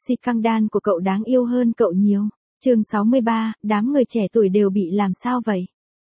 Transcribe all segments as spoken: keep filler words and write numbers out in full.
Si căng đan của cậu đáng yêu hơn cậu nhiều. Chương sáu mươi ba, đám người trẻ tuổi đều bị làm sao vậy?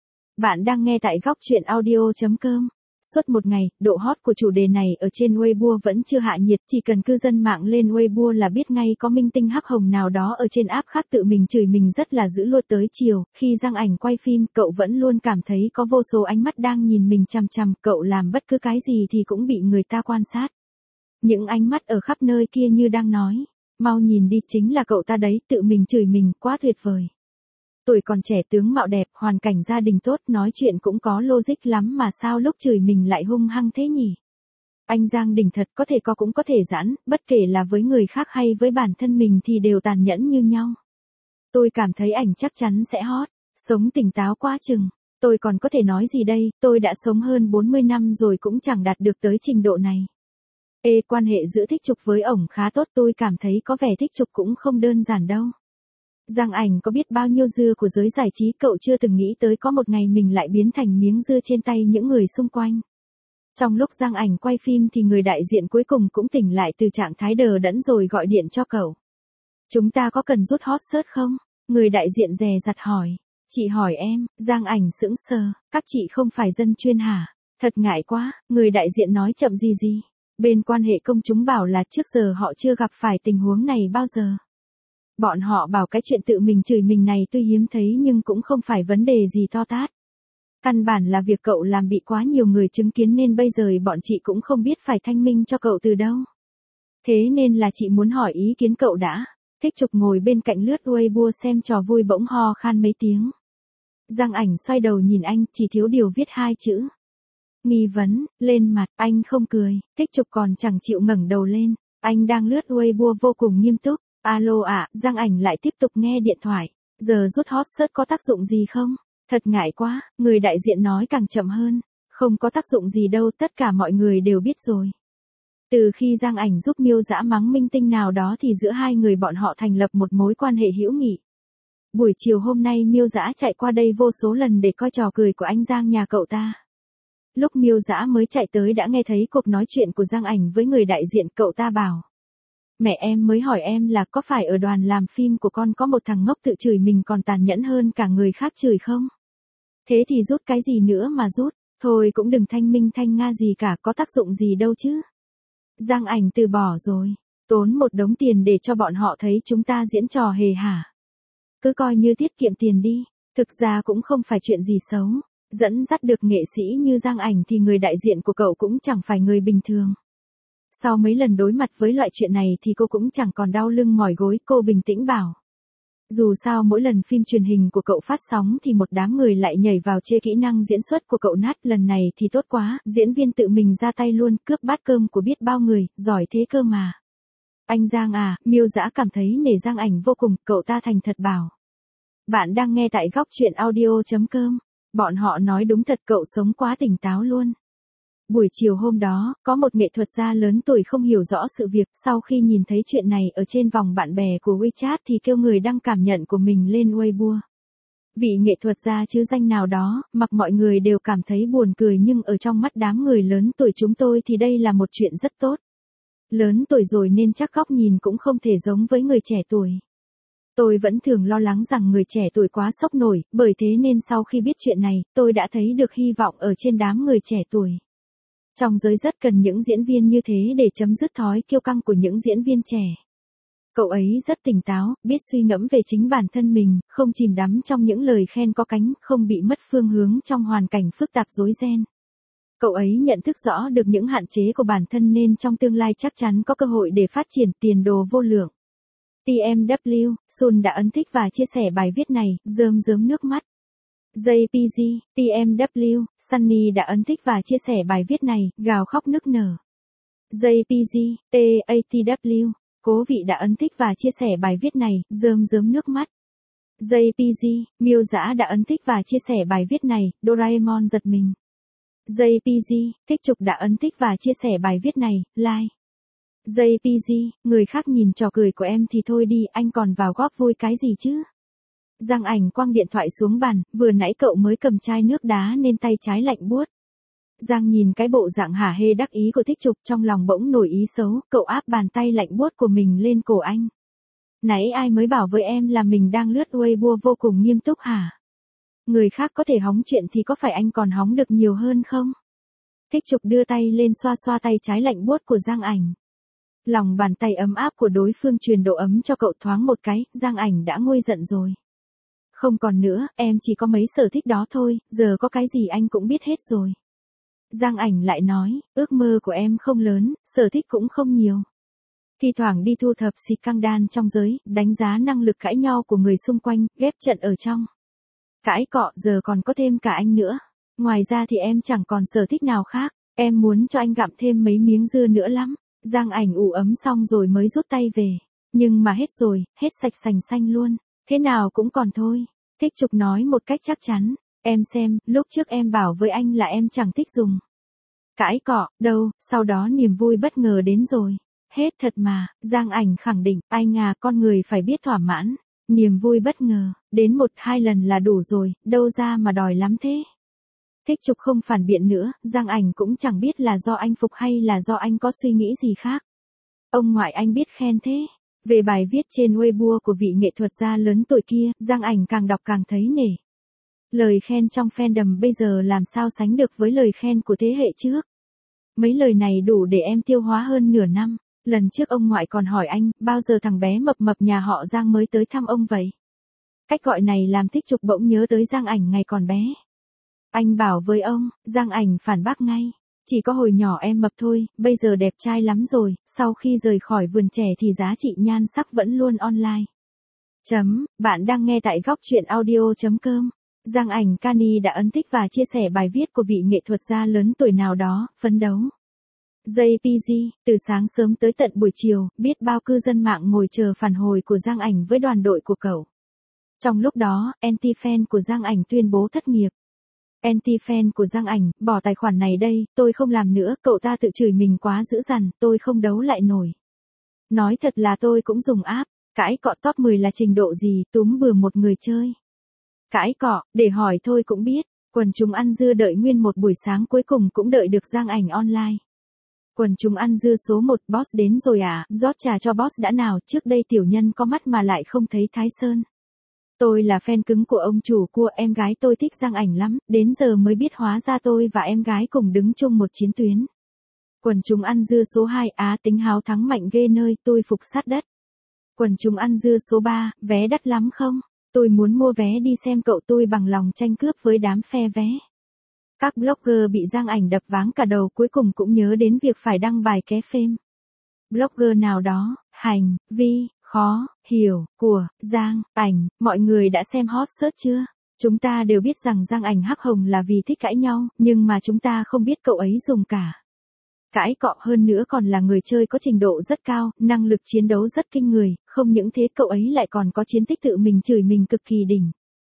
Bạn đang nghe tại góc truyện audio chấm com. Suốt một ngày, độ hot của chủ đề này ở trên Weibo vẫn chưa hạ nhiệt, chỉ cần cư dân mạng lên Weibo là biết ngay có minh tinh hắc hồng nào đó ở trên app khác tự mình chửi mình rất là dữ luôn. Tới chiều, khi Giang Ảnh quay phim, cậu vẫn luôn cảm thấy có vô số ánh mắt đang nhìn mình chằm chằm, cậu làm bất cứ cái gì thì cũng bị người ta quan sát. Những ánh mắt ở khắp nơi kia như đang nói, mau nhìn đi, chính là cậu ta đấy, tự mình chửi mình, quá tuyệt vời. Tuổi còn trẻ, tướng mạo đẹp, hoàn cảnh gia đình tốt, nói chuyện cũng có logic lắm mà sao lúc chửi mình lại hung hăng thế nhỉ? Anh Giang đỉnh thật, có thể co cũng có thể giãn, bất kể là với người khác hay với bản thân mình thì đều tàn nhẫn như nhau. Tôi cảm thấy ảnh chắc chắn sẽ hot, sống tỉnh táo quá chừng. Tôi còn có thể nói gì đây, tôi đã sống hơn bốn mươi năm rồi cũng chẳng đạt được tới trình độ này. Ê, quan hệ giữa Thích Trục với ổng khá tốt, tôi cảm thấy có vẻ Thích Trục cũng không đơn giản đâu. Giang Ảnh có biết bao nhiêu dưa của giới giải trí, cậu chưa từng nghĩ tới có một ngày mình lại biến thành miếng dưa trên tay những người xung quanh. Trong lúc Giang Ảnh quay phim thì người đại diện cuối cùng cũng tỉnh lại từ trạng thái đờ đẫn rồi gọi điện cho cậu. Chúng ta có cần rút hot search không? Người đại diện dè dặt hỏi. Chị hỏi em, Giang Ảnh sững sờ, các chị không phải dân chuyên hả? Thật ngại quá, người đại diện nói chậm gì gì. Bên quan hệ công chúng bảo là trước giờ họ chưa gặp phải tình huống này bao giờ. Bọn họ bảo cái chuyện tự mình chửi mình này tuy hiếm thấy nhưng cũng không phải vấn đề gì to tát. Căn bản là việc cậu làm bị quá nhiều người chứng kiến nên bây giờ bọn chị cũng không biết phải thanh minh cho cậu từ đâu. Thế nên là chị muốn hỏi ý kiến cậu đã. Thích Trục ngồi bên cạnh lướt Weibo xem trò vui bỗng ho khan mấy tiếng. Giang Ảnh xoay đầu nhìn anh, chỉ thiếu điều viết hai chữ. Nghi vấn, lên mặt, anh không cười, Thích Trục còn chẳng chịu ngẩng đầu lên, anh đang lướt Weibo vô cùng nghiêm túc. Alo ạ, à, Giang Ảnh lại tiếp tục nghe điện thoại, giờ rút hot search có tác dụng gì không? Thật ngại quá, người đại diện nói càng chậm hơn, không có tác dụng gì đâu, tất cả mọi người đều biết rồi. Từ khi Giang Ảnh giúp Miêu Dã mắng minh tinh nào đó thì giữa hai người bọn họ thành lập một mối quan hệ hữu nghị. Buổi chiều hôm nay Miêu Dã chạy qua đây vô số lần để coi trò cười của anh Giang nhà cậu ta. Lúc Miêu Dã mới chạy tới đã nghe thấy cuộc nói chuyện của Giang Ảnh với người đại diện, cậu ta bảo. Mẹ em mới hỏi em là có phải ở đoàn làm phim của con có một thằng ngốc tự chửi mình còn tàn nhẫn hơn cả người khác chửi không? Thế thì rút cái gì nữa mà rút, thôi cũng đừng thanh minh thanh nga gì cả, có tác dụng gì đâu chứ. Giang Ảnh từ bỏ rồi, tốn một đống tiền để cho bọn họ thấy chúng ta diễn trò hề hả. Cứ coi như tiết kiệm tiền đi, thực ra cũng không phải chuyện gì xấu, dẫn dắt được nghệ sĩ như Giang Ảnh thì người đại diện của cậu cũng chẳng phải người bình thường. Sau mấy lần đối mặt với loại chuyện này thì cô cũng chẳng còn đau lưng mỏi gối, cô bình tĩnh bảo. Dù sao mỗi lần phim truyền hình của cậu phát sóng thì một đám người lại nhảy vào chê kỹ năng diễn xuất của cậu nát, lần này thì tốt quá, diễn viên tự mình ra tay luôn, cướp bát cơm của biết bao người, giỏi thế cơ mà. Anh Giang à, Miêu Dã cảm thấy nể Giang Ảnh vô cùng, cậu ta thành thật bảo. Bạn đang nghe tại góc truyện audio chấm com, bọn họ nói đúng thật, cậu sống quá tỉnh táo luôn. Buổi chiều hôm đó, có một nghệ thuật gia lớn tuổi không hiểu rõ sự việc, sau khi nhìn thấy chuyện này ở trên vòng bạn bè của WeChat thì kêu người đăng cảm nhận của mình lên Weibo. Vị nghệ thuật gia chứ danh nào đó, mặc mọi người đều cảm thấy buồn cười nhưng ở trong mắt đám người lớn tuổi chúng tôi thì đây là một chuyện rất tốt. Lớn tuổi rồi nên chắc góc nhìn cũng không thể giống với người trẻ tuổi. Tôi vẫn thường lo lắng rằng người trẻ tuổi quá sốc nổi, bởi thế nên sau khi biết chuyện này, tôi đã thấy được hy vọng ở trên đám người trẻ tuổi. Trong giới rất cần những diễn viên như thế để chấm dứt thói kiêu căng của những diễn viên trẻ. Cậu ấy rất tỉnh táo, biết suy ngẫm về chính bản thân mình, không chìm đắm trong những lời khen có cánh, không bị mất phương hướng trong hoàn cảnh phức tạp rối ren. Cậu ấy nhận thức rõ được những hạn chế của bản thân nên trong tương lai chắc chắn có cơ hội để phát triển, tiền đồ vô lượng. tê em vê kép, Sun đã ấn thích và chia sẻ bài viết này, rơm rớm nước mắt. jay pê giê, tê em vê kép, Sunny đã ấn thích và chia sẻ bài viết này, gào khóc nức nở. jay pê giê, tê a tê vê, Cố Vị đã ấn thích và chia sẻ bài viết này, rơm rớm nước mắt. jay pê giê, Miêu Dã đã ấn thích và chia sẻ bài viết này, Doraemon giật mình. jay pê giê, Thích Trục đã ấn thích và chia sẻ bài viết này, like. jay pê giê, người khác nhìn trò cười của em thì thôi đi, anh còn vào góp vui cái gì chứ? Giang Ảnh quăng điện thoại xuống bàn, vừa nãy cậu mới cầm chai nước đá nên tay trái lạnh buốt. Giang nhìn cái bộ dạng hả hê đắc ý của Thích Trục, trong lòng bỗng nổi ý xấu, cậu áp bàn tay lạnh buốt của mình lên cổ anh. Nãy ai mới bảo với em là mình đang lướt Weibo vô cùng nghiêm túc hả? Người khác có thể hóng chuyện thì có phải anh còn hóng được nhiều hơn không? Thích Trục đưa tay lên xoa xoa tay trái lạnh buốt của Giang Ảnh. Lòng bàn tay ấm áp của đối phương truyền độ ấm cho cậu thoáng một cái, Giang Ảnh đã nguôi giận rồi. Không còn nữa, em chỉ có mấy sở thích đó thôi, giờ có cái gì anh cũng biết hết rồi. Giang Ảnh lại nói, ước mơ của em không lớn, sở thích cũng không nhiều. Thi thoảng đi thu thập xịt căng đan trong giới, đánh giá năng lực cãi nhau của người xung quanh, ghép trận ở trong. Cãi cọ giờ còn có thêm cả anh nữa. Ngoài ra thì em chẳng còn sở thích nào khác, em muốn cho anh gặm thêm mấy miếng dưa nữa lắm. Giang Ảnh ủ ấm xong rồi mới rút tay về. Nhưng mà hết rồi, hết sạch sành xanh luôn. Thế nào cũng còn thôi. Thích Trục nói một cách chắc chắn. Em xem, lúc trước em bảo với anh là em chẳng thích dùng cãi cọ, đâu, sau đó niềm vui bất ngờ đến rồi. Hết thật mà, Giang Ảnh khẳng định, anh à, con người phải biết thỏa mãn. Niềm vui bất ngờ, đến một hai lần là đủ rồi, đâu ra mà đòi lắm thế. Thích Trục không phản biện nữa, Giang Ảnh cũng chẳng biết là do anh phục hay là do anh có suy nghĩ gì khác. Ông ngoại anh biết khen thế. Về bài viết trên Weibo của vị nghệ thuật gia lớn tuổi kia, Giang Ảnh càng đọc càng thấy nể. Lời khen trong fandom bây giờ làm sao sánh được với lời khen của thế hệ trước. Mấy lời này đủ để em tiêu hóa hơn nửa năm. Lần trước ông ngoại còn hỏi anh, bao giờ thằng bé mập mập nhà họ Giang mới tới thăm ông vậy? Cách gọi này làm Thích Trục bỗng nhớ tới Giang Ảnh ngày còn bé. Anh bảo với ông, Giang Ảnh phản bác ngay. Chỉ có hồi nhỏ em mập thôi, bây giờ đẹp trai lắm rồi, sau khi rời khỏi vườn trẻ thì giá trị nhan sắc vẫn luôn online. Chấm, bạn đang nghe tại góc truyện audio chấm com. Giang Ảnh Kani đã ấn thích và chia sẻ bài viết của vị nghệ thuật gia lớn tuổi nào đó, phấn đấu. jay pê giê, từ sáng sớm tới tận buổi chiều, biết bao cư dân mạng ngồi chờ phản hồi của Giang Ảnh với đoàn đội của cậu. Trong lúc đó, anti-fan của Giang Ảnh tuyên bố thất nghiệp. Anti-fan của Giang Ảnh, bỏ tài khoản này đây, tôi không làm nữa, cậu ta tự chửi mình quá dữ dằn, tôi không đấu lại nổi. Nói thật là tôi cũng dùng app, cãi cọ top mười là trình độ gì, túm bừa một người chơi. Cãi cọ, để hỏi thôi cũng biết, quần chúng ăn dưa đợi nguyên một buổi sáng cuối cùng cũng đợi được Giang Ảnh online. Quần chúng ăn dưa số một, boss đến rồi à, rót trà cho boss đã nào, trước đây tiểu nhân có mắt mà lại không thấy Thái Sơn. Tôi là fan cứng của ông chủ cua, em gái tôi thích Giang Ảnh lắm, đến giờ mới biết hóa ra tôi và em gái cùng đứng chung một chiến tuyến. Quần chúng ăn dưa số hai, á tính háo thắng mạnh ghê nơi, tôi phục sát đất. Quần chúng ăn dưa số ba, vé đắt lắm không? Tôi muốn mua vé đi xem cậu, tôi bằng lòng tranh cướp với đám phe vé. Các blogger bị Giang Ảnh đập váng cả đầu cuối cùng cũng nhớ đến việc phải đăng bài ké phêm. Blogger nào đó, hành, vi, khó, hiểu, của, Giang, Ảnh, mọi người đã xem hot search chưa? Chúng ta đều biết rằng Giang Ảnh hắc hồng là vì thích cãi nhau, nhưng mà chúng ta không biết cậu ấy dùng cả cãi cọ, hơn nữa còn là người chơi có trình độ rất cao, năng lực chiến đấu rất kinh người, không những thế cậu ấy lại còn có chiến tích tự mình chửi mình cực kỳ đỉnh.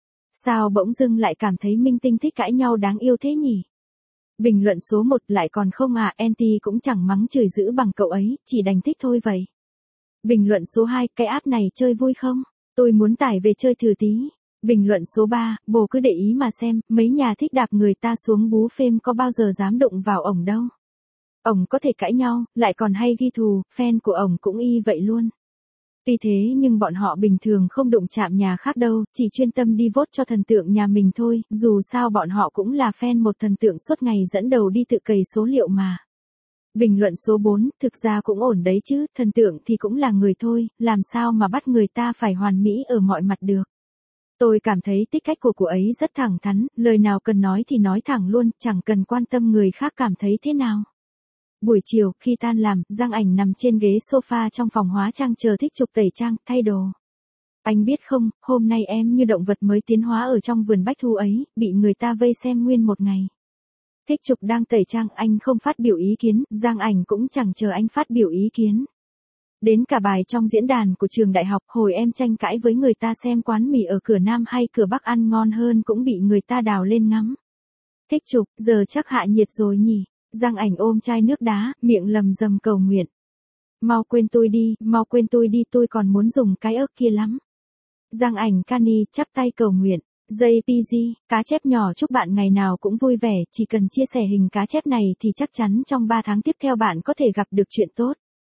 Sao bỗng dưng lại cảm thấy minh tinh thích cãi nhau đáng yêu thế nhỉ? Bình luận số một lại còn không à, anti cũng chẳng mắng chửi dữ bằng cậu ấy, chỉ đành thích thôi vậy. Bình luận số hai, cái app này chơi vui không? Tôi muốn tải về chơi thử tí. Bình luận số ba, bồ cứ để ý mà xem, mấy nhà thích đạp người ta xuống bú phêm có bao giờ dám đụng vào ổng đâu. Ổng có thể cãi nhau, lại còn hay ghi thù, fan của ổng cũng y vậy luôn. Tuy thế nhưng bọn họ bình thường không đụng chạm nhà khác đâu, chỉ chuyên tâm đi vote cho thần tượng nhà mình thôi, dù sao bọn họ cũng là fan một thần tượng suốt ngày dẫn đầu đi tự cày số liệu mà. Bình luận số bốn, thực ra cũng ổn đấy chứ, thần tượng thì cũng là người thôi, làm sao mà bắt người ta phải hoàn mỹ ở mọi mặt được. Tôi cảm thấy tích cách của cô ấy rất thẳng thắn, lời nào cần nói thì nói thẳng luôn, chẳng cần quan tâm người khác cảm thấy thế nào. Buổi chiều, khi tan làm, Giang Ảnh nằm trên ghế sofa trong phòng hóa trang chờ Thích Trục tẩy trang, thay đồ. Anh biết không, hôm nay em như động vật mới tiến hóa ở trong vườn bách thu ấy, bị người ta vây xem nguyên một ngày. Thích Trục đang tẩy trang, anh không phát biểu ý kiến, Giang Ảnh cũng chẳng chờ anh phát biểu ý kiến. Đến cả bài trong diễn đàn của trường đại học, hồi em tranh cãi với người ta xem quán mì ở cửa Nam hay cửa Bắc ăn ngon hơn cũng bị người ta đào lên ngắm. Thích Trục, giờ chắc hạ nhiệt rồi nhỉ? Giang Ảnh ôm chai nước đá, miệng lầm rầm cầu nguyện. Mau quên tôi đi, mau quên tôi đi, tôi còn muốn dùng cái ớt kia lắm. Giang Ảnh Kani chắp tay cầu nguyện. jay pê giê, cá chép nhỏ chúc bạn ngày nào cũng vui vẻ, chỉ cần chia sẻ hình cá chép này thì chắc chắn trong ba tháng tiếp theo bạn có thể gặp được chuyện tốt.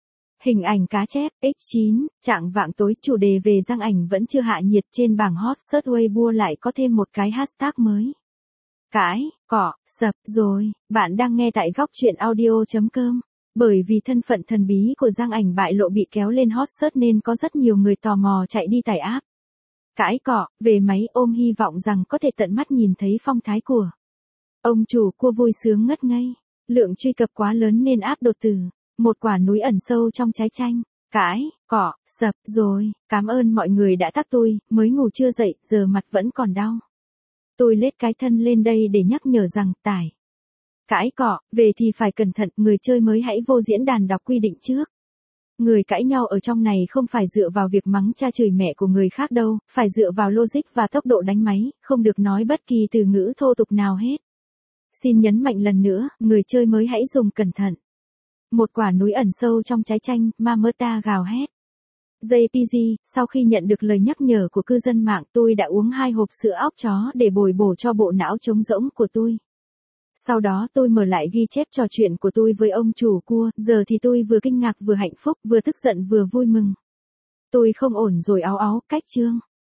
Hình ảnh cá chép, ích chín, trạng vạng tối chủ đề về Giang Ảnh vẫn chưa hạ nhiệt trên bảng hot search Weibo lại có thêm một cái hashtag mới. Cãi, cọ, sập, rồi, bạn đang nghe tại góc truyện audio.com. Bởi vì thân phận thần bí của Giang Ảnh bại lộ bị kéo lên hot search nên có rất nhiều người tò mò chạy đi tải app. Cãi cọ, về máy ôm hy vọng rằng có thể tận mắt nhìn thấy phong thái của ông chủ cua vui sướng ngất ngây. Lượng truy cập quá lớn nên app đột tử. Một quả núi ẩn sâu trong trái chanh. Cãi, cọ, sập, rồi, cảm ơn mọi người đã tag tôi, mới ngủ chưa dậy, giờ mặt vẫn còn đau. Tôi lết cái thân lên đây để nhắc nhở rằng, tải. Cãi cọ, về thì phải cẩn thận, người chơi mới hãy vô diễn đàn đọc quy định trước. Người cãi nhau ở trong này không phải dựa vào việc mắng cha chửi mẹ của người khác đâu, phải dựa vào logic và tốc độ đánh máy, không được nói bất kỳ từ ngữ thô tục nào hết. Xin nhấn mạnh lần nữa, người chơi mới hãy dùng cẩn thận. Một quả núi ẩn sâu trong trái chanh, Mamata gào hét. jê pê giê, sau khi nhận được lời nhắc nhở của cư dân mạng tôi đã uống hai hộp sữa óc chó để bồi bổ cho bộ não trống rỗng của tôi. Sau đó tôi mở lại ghi chép trò chuyện của tôi với ông chủ cua, giờ thì tôi vừa kinh ngạc vừa hạnh phúc, vừa tức giận vừa vui mừng. Tôi không ổn rồi áo áo, cách chương.